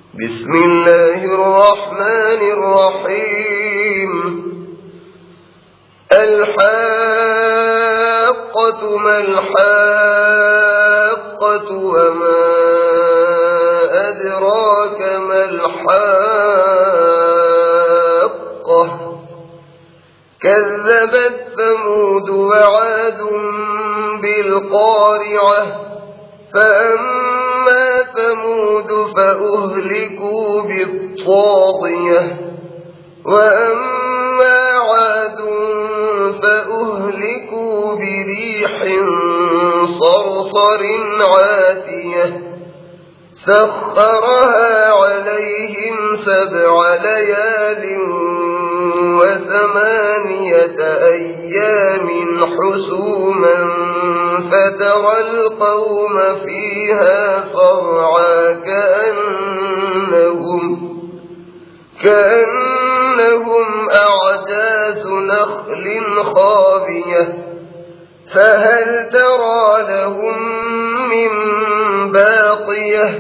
بسم الله الرحمن الرحيم. الحاقة ما الحاقة وما أدراك ما الحاقة كذبت ثمود وعاد بالقارعة فأما ثمود فأهلكوا بالطاغية وأما عاد فأهلكوا بريح صرصر عاتية سخرها عليهم 7 ليال و8 أيام حسوما فترى القوم فيها صرعى كأنهم أعجاز نخل خاوية فهل ترى لهم من باقية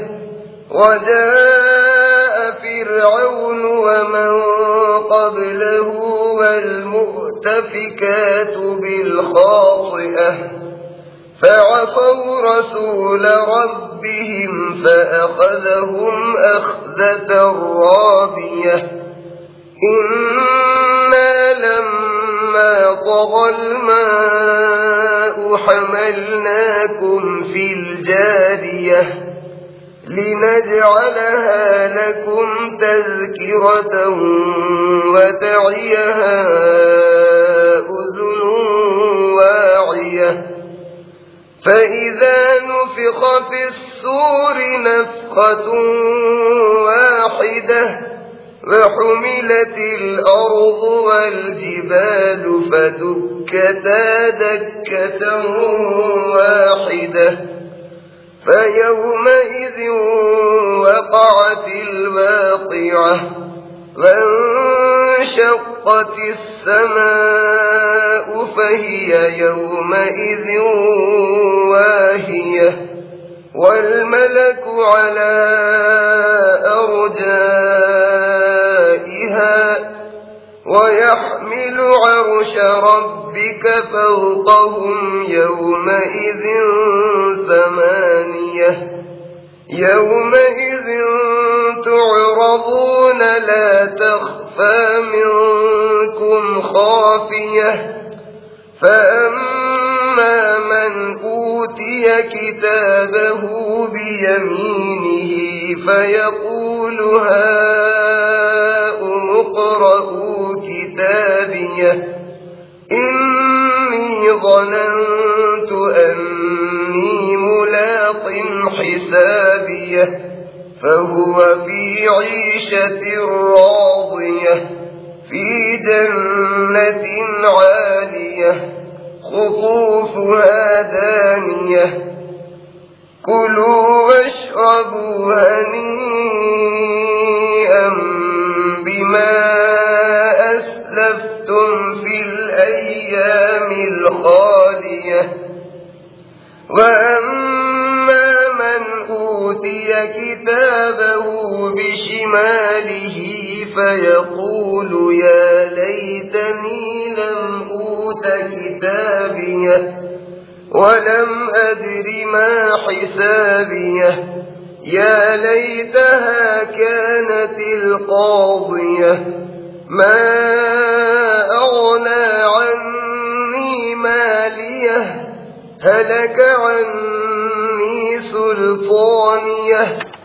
وجاء فرعون ومن قبله والمؤتفكات بالخاطئة فعصوا رسول ربهم فأخذهم أخذة رابية إنا لما طغى الماء حملناكم في الجارية لنجعلها لكم تذكرة وتعيها أذن واعية فإذا نفخ في الصور نفخة واحدة وحملت الأرض والجبال فدكتا دكة واحدة فيومئذ وقعت الواقعة وانشقت السماء فهي يومئذ واهية والملك على أرجائها ويحمل عرش ربك فوقهم يومئذ 8 يومئذ تعرضون لا تخفى منكم خافية فأما من أوتي كتابه بيمينه فيقول هاؤم اقرءوا كتابيه إني ظننت أني ملاق حسابيه فهو في عيشة راضية في جنة عالية خطوفها دانية كلوا واشربوا هنيئا بما أسلفتم في الأيام الخالية وأما من أوتي كتابه بشماله فيقول يا ليتني لم أوت كتابيه ولم أدر ما حسابيه يا ليتها كانت القاضية ما أغنى عني ماليه هلك عني سلطانيه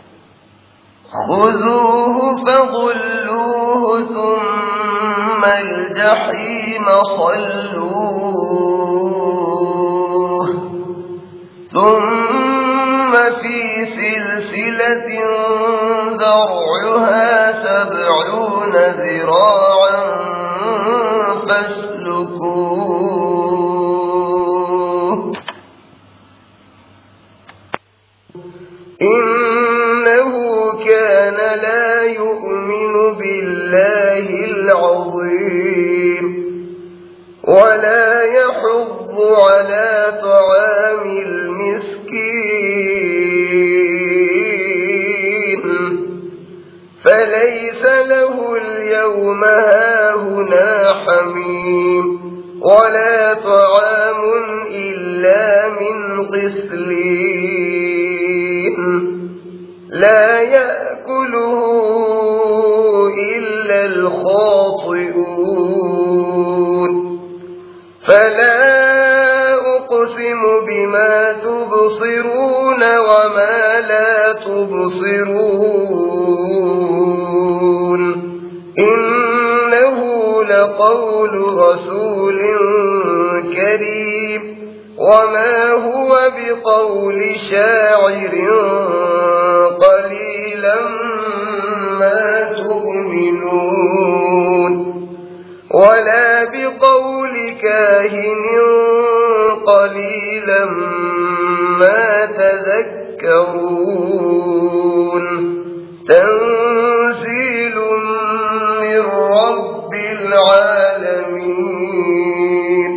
خذوه فغلوه ثم الجحيم صلوه ثم في سلسلة ذرعها 70 ذراعا فاسلكوه إنه كان لا يؤمن بالله العظيم ولا يحض على طعام المسكين فليس له اليوم هاهنا حميم ولا طعام إلا من غسلين لا يأكله إلا الخاطئون فلا أقسم بما تبصرون وما لا تبصرون إنه لقول رسول كريم وما هو بقول شاعر قليلا ما تؤمنون ولا بقول كاهن قليلا ما تذكرون تنزيل من رب العالمين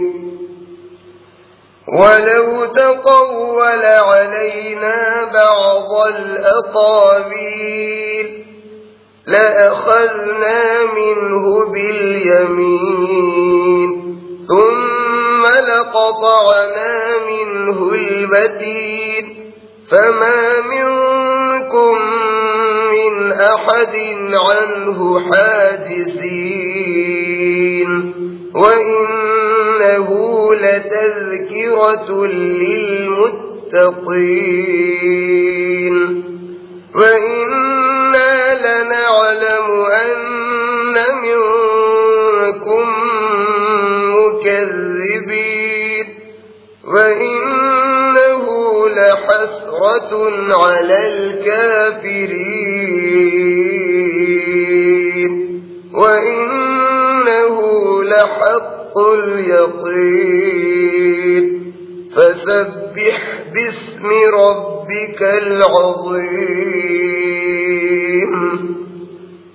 ولو تقول علينا بعض الأقاويل لأخذنا منه باليمين ثم لقطعنا منه الوتين فما منكم من أحد عنه حاجزين وإنه لتذكرة للمتقين وإنا لنعلم أن منكم مكذبين وإنه لحسرة على الكافرين وإنه لحق اليقين فسبح باسم ربك العظيم